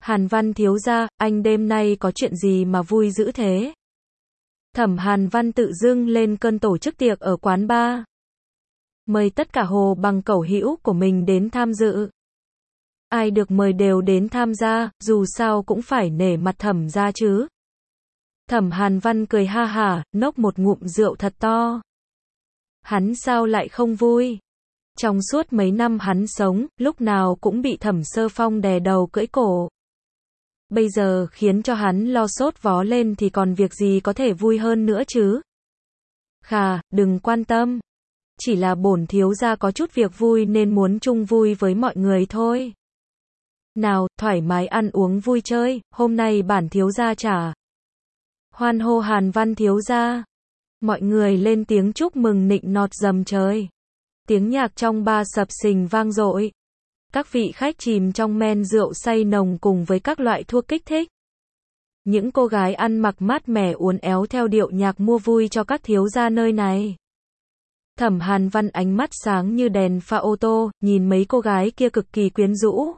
Hàn Văn thiếu gia, anh đêm nay có chuyện gì mà vui dữ thế? Thẩm Hàn Văn tự dưng lên cơn tổ chức tiệc ở quán bar. Mời tất cả hồ bằng cẩu hữu của mình đến tham dự. Ai được mời đều đến tham gia, dù sao cũng phải nể mặt Thẩm gia chứ. Thẩm Hàn Văn cười ha hả, nốc một ngụm rượu thật to. Hắn sao lại không vui? Trong suốt mấy năm hắn sống, lúc nào cũng bị Thẩm Sơ Phong đè đầu cưỡi cổ. Bây giờ khiến cho hắn lo sốt vó lên thì còn việc gì có thể vui hơn nữa chứ? Khà, đừng quan tâm. Chỉ là bổn thiếu gia có chút việc vui nên muốn chung vui với mọi người thôi. Nào, thoải mái ăn uống vui chơi, hôm nay bản thiếu gia trả. Hoan hô Hàn Văn thiếu gia. Mọi người lên tiếng chúc mừng nịnh nọt rầm trời. Tiếng nhạc trong bar sập sình vang dội. Các vị khách chìm trong men rượu say nồng cùng với các loại thuốc kích thích. Những cô gái ăn mặc mát mẻ uốn éo theo điệu nhạc mua vui cho các thiếu gia nơi này. Thẩm Hàn Văn ánh mắt sáng như đèn pha ô tô, nhìn mấy cô gái kia cực kỳ quyến rũ.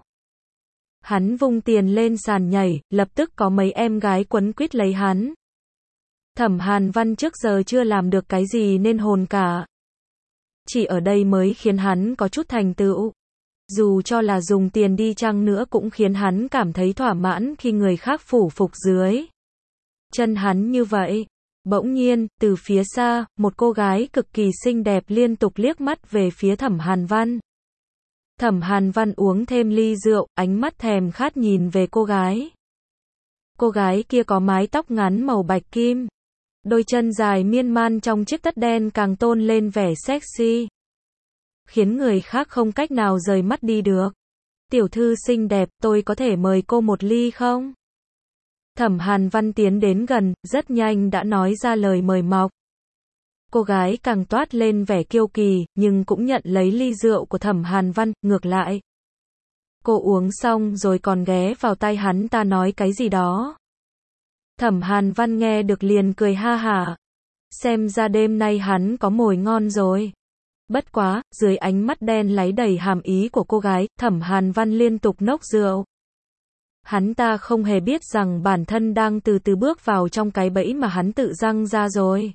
Hắn vung tiền lên sàn nhảy, lập tức có mấy em gái quấn quýt lấy hắn. Thẩm Hàn Văn trước giờ chưa làm được cái gì nên hồn cả. Chỉ ở đây mới khiến hắn có chút thành tựu. Dù cho là dùng tiền đi chăng nữa cũng khiến hắn cảm thấy thỏa mãn khi người khác phủ phục dưới chân hắn như vậy. Bỗng nhiên, từ phía xa, một cô gái cực kỳ xinh đẹp liên tục liếc mắt về phía Thẩm Hàn Văn. Thẩm Hàn Văn uống thêm ly rượu, ánh mắt thèm khát nhìn về cô gái. Cô gái kia có mái tóc ngắn màu bạch kim. Đôi chân dài miên man trong chiếc tất đen càng tôn lên vẻ sexy, khiến người khác không cách nào rời mắt đi được. Tiểu thư xinh đẹp, tôi có thể mời cô một ly không? Thẩm Hàn Văn tiến đến gần, rất nhanh đã nói ra lời mời mọc. Cô gái càng toát lên vẻ kiêu kỳ, nhưng cũng nhận lấy ly rượu của Thẩm Hàn Văn, ngược lại. Cô uống xong rồi còn ghé vào tai hắn ta nói cái gì đó. Thẩm Hàn Văn nghe được liền cười ha hả. Xem ra đêm nay hắn có mồi ngon rồi. Bất quá, dưới ánh mắt đen láy đầy hàm ý của cô gái, Thẩm Hàn Văn liên tục nốc rượu. Hắn ta không hề biết rằng bản thân đang từ từ bước vào trong cái bẫy mà hắn tự răng ra rồi.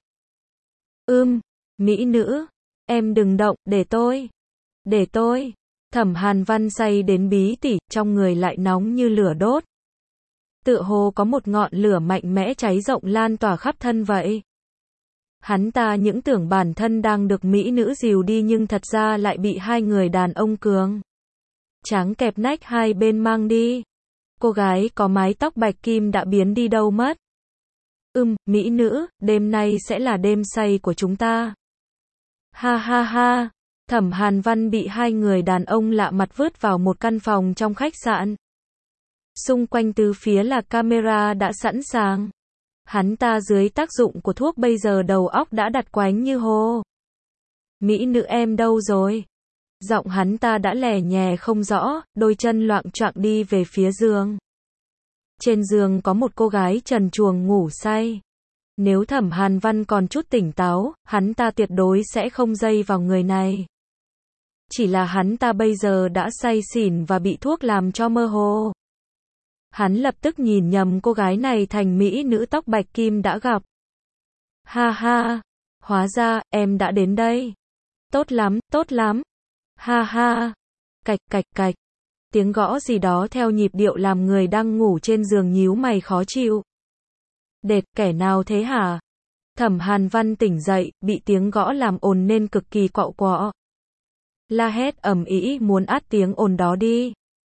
Mỹ nữ, em đừng động, để tôi. Để tôi. Thẩm Hàn Văn say đến bí tỉ, trong người lại nóng như lửa đốt. Tựa hồ có một ngọn lửa mạnh mẽ cháy rộng lan tỏa khắp thân vậy. Hắn ta những tưởng bản thân đang được mỹ nữ dìu đi nhưng thật ra lại bị hai người đàn ông cường tráng kẹp nách hai bên mang đi. Cô gái có mái tóc bạch kim đã biến đi đâu mất. Mỹ nữ, đêm nay sẽ là đêm say của chúng ta. Ha ha ha. Thẩm Hàn Văn bị hai người đàn ông lạ mặt vứt vào một căn phòng trong khách sạn. Xung quanh tứ phía là camera đã sẵn sàng. Hắn ta dưới tác dụng của thuốc bây giờ đầu óc đã đặt quánh như hồ. Mỹ nữ em đâu rồi? Giọng hắn ta đã lè nhè không rõ, đôi chân loạng choạng đi về phía giường. Trên giường có một cô gái trần truồng ngủ say. Nếu Thẩm Hàn Văn còn chút tỉnh táo, hắn ta tuyệt đối sẽ không dây vào người này. Chỉ là hắn ta bây giờ đã say xỉn và bị thuốc làm cho mơ hồ. Hắn lập tức nhìn nhầm cô gái này thành mỹ nữ tóc bạch kim đã gặp. Ha ha, hóa ra, em đã đến đây. Tốt lắm, tốt lắm. Ha ha, cạch cạch cạch. Tiếng gõ gì đó theo nhịp điệu làm người đang ngủ trên giường nhíu mày khó chịu. Đệt, kẻ nào thế hả? Thẩm Hàn Văn tỉnh dậy, bị tiếng gõ làm ồn nên cực kỳ quạo quọ. La hét ầm ĩ muốn át tiếng ồn đó đi.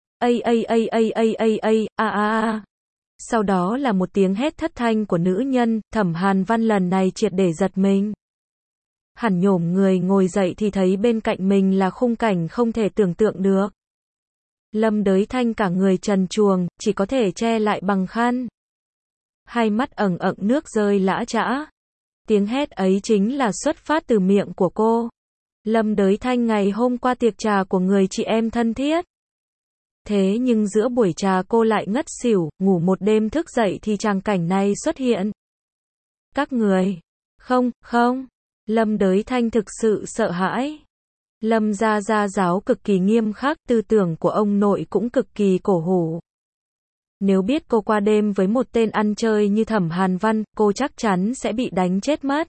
Sau đó là một tiếng hét thất thanh của nữ nhân, Thẩm Hàn Văn lần này triệt để giật mình. Hắn nhổm người ngồi dậy thì thấy bên cạnh mình là khung cảnh không thể tưởng tượng được. Lâm Đới Thanh cả người trần truồng, chỉ có thể che lại bằng khăn. Hai mắt ẩn ẩn nước rơi lã chã. Tiếng hét ấy chính là xuất phát từ miệng của cô. Lâm Đới Thanh ngày hôm qua tiệc trà của người chị em thân thiết. Thế nhưng giữa buổi trà cô lại ngất xỉu, ngủ một đêm thức dậy thì tràng cảnh này xuất hiện. Các người, không, Lâm Đới Thanh thực sự sợ hãi. Lâm gia gia giáo cực kỳ nghiêm khắc, tư tưởng của ông nội cũng cực kỳ cổ hủ. Nếu biết cô qua đêm với một tên ăn chơi như Thẩm Hàn Văn, cô chắc chắn sẽ bị đánh chết mất.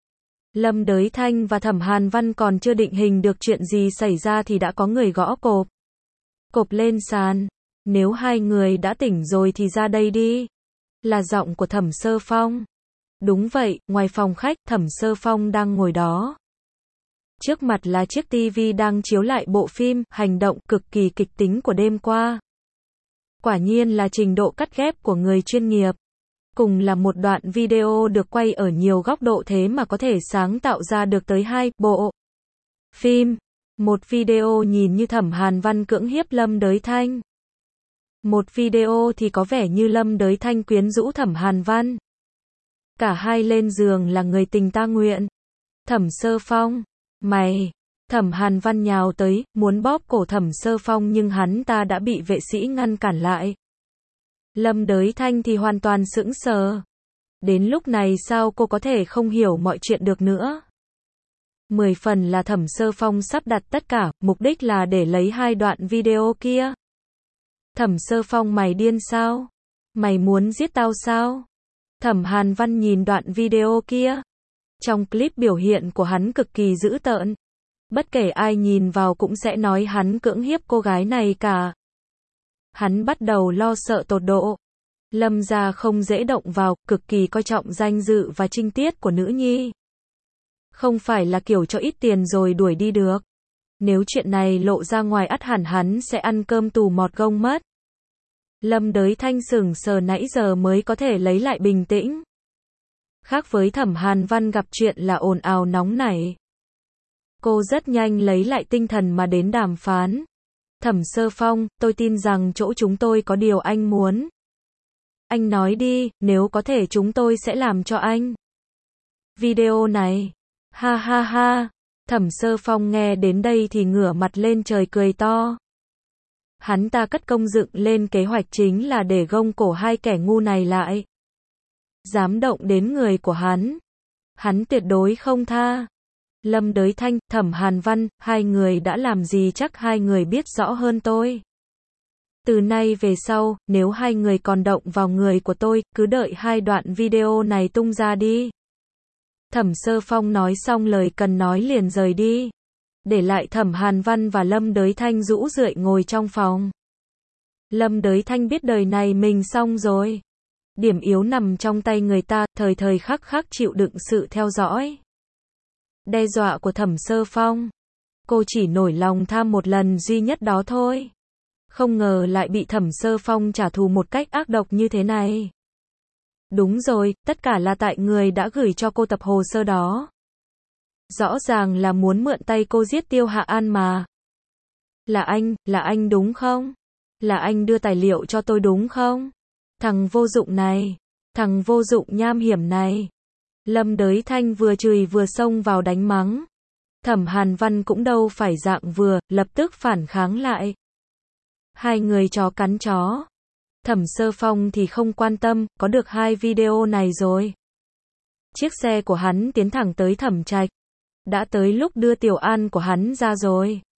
Lâm Đới Thanh và Thẩm Hàn Văn còn chưa định hình được chuyện gì xảy ra thì đã có người gõ cộp. Cộp lên sàn. Nếu hai người đã tỉnh rồi thì ra đây đi. Là giọng của Thẩm Sơ Phong. Đúng vậy, ngoài phòng khách, Thẩm Sơ Phong đang ngồi đó. Trước mặt là chiếc tivi đang chiếu lại bộ phim, hành động cực kỳ kịch tính của đêm qua. Quả nhiên là trình độ cắt ghép của người chuyên nghiệp. Cùng là một đoạn video được quay ở nhiều góc độ thế mà có thể sáng tạo ra được tới 2 bộ phim. Một video nhìn như Thẩm Hàn Văn cưỡng hiếp Lâm Đới Thanh. Một video thì có vẻ như Lâm Đới Thanh quyến rũ Thẩm Hàn Văn. Cả hai lên giường là người tình ta nguyện. Thẩm Sơ Phong, mày. Thẩm Hàn Văn nhào tới, muốn bóp cổ Thẩm Sơ Phong nhưng hắn ta đã bị vệ sĩ ngăn cản lại. Lâm Đới Thanh thì hoàn toàn sững sờ. Đến lúc này sao cô có thể không hiểu mọi chuyện được nữa? 10 phần là Thẩm Sơ Phong sắp đặt tất cả, mục đích là để lấy 2 đoạn video kia. Thẩm Sơ Phong, mày điên sao? Mày muốn giết tao sao? Thẩm Hàn Văn nhìn đoạn video kia. Trong clip biểu hiện của hắn cực kỳ dữ tợn. Bất kể ai nhìn vào cũng sẽ nói hắn cưỡng hiếp cô gái này cả. Hắn bắt đầu lo sợ tột độ. Lâm gia không dễ động vào, cực kỳ coi trọng danh dự và trinh tiết của nữ nhi. Không phải là kiểu cho ít tiền rồi đuổi đi được. Nếu chuyện này lộ ra ngoài ắt hẳn hắn sẽ ăn cơm tù mọt gông mất. Lâm Đới Thanh sững sờ nãy giờ mới có thể lấy lại bình tĩnh. Khác với Thẩm Hàn Văn gặp chuyện là ồn ào nóng nảy. Cô rất nhanh lấy lại tinh thần mà đến đàm phán. Thẩm Sơ Phong, tôi tin rằng chỗ chúng tôi có điều anh muốn. Anh nói đi, nếu có thể chúng tôi sẽ làm cho anh. Video này. Ha ha ha. Thẩm Sơ Phong nghe đến đây thì ngửa mặt lên trời cười to. Hắn ta cất công dựng lên kế hoạch chính là để gông cổ hai kẻ ngu này lại. Dám động đến người của hắn. Hắn tuyệt đối không tha. Lâm Đới Thanh, Thẩm Hàn Văn, hai người đã làm gì chắc hai người biết rõ hơn tôi. Từ nay về sau, nếu hai người còn động vào người của tôi, cứ đợi 2 đoạn video này tung ra đi. Thẩm Sơ Phong nói xong lời cần nói liền rời đi. Để lại Thẩm Hàn Văn và Lâm Đới Thanh rũ rượi ngồi trong phòng. Lâm Đới Thanh biết đời này mình xong rồi. Điểm yếu nằm trong tay người ta, thời thời khắc khắc chịu đựng sự theo dõi. Đe dọa của Thẩm Sơ Phong. Cô chỉ nổi lòng tham một lần duy nhất đó thôi. Không ngờ lại bị Thẩm Sơ Phong trả thù một cách ác độc như thế này. Đúng rồi, tất cả là tại người đã gửi cho cô tập hồ sơ đó. Rõ ràng là muốn mượn tay cô giết Tiêu Hạ An mà. Là anh đúng không? Là anh đưa tài liệu cho tôi đúng không? Thằng vô dụng này. Thằng vô dụng nham hiểm này. Lâm Đới Thanh vừa chửi vừa xông vào đánh mắng. Thẩm Hàn Văn cũng đâu phải dạng vừa, lập tức phản kháng lại. Hai người chó cắn chó. Thẩm Sơ Phong thì không quan tâm, có được 2 video này rồi. Chiếc xe của hắn tiến thẳng tới Thẩm Trạch. Đã tới lúc đưa Tiểu An của hắn ra rồi.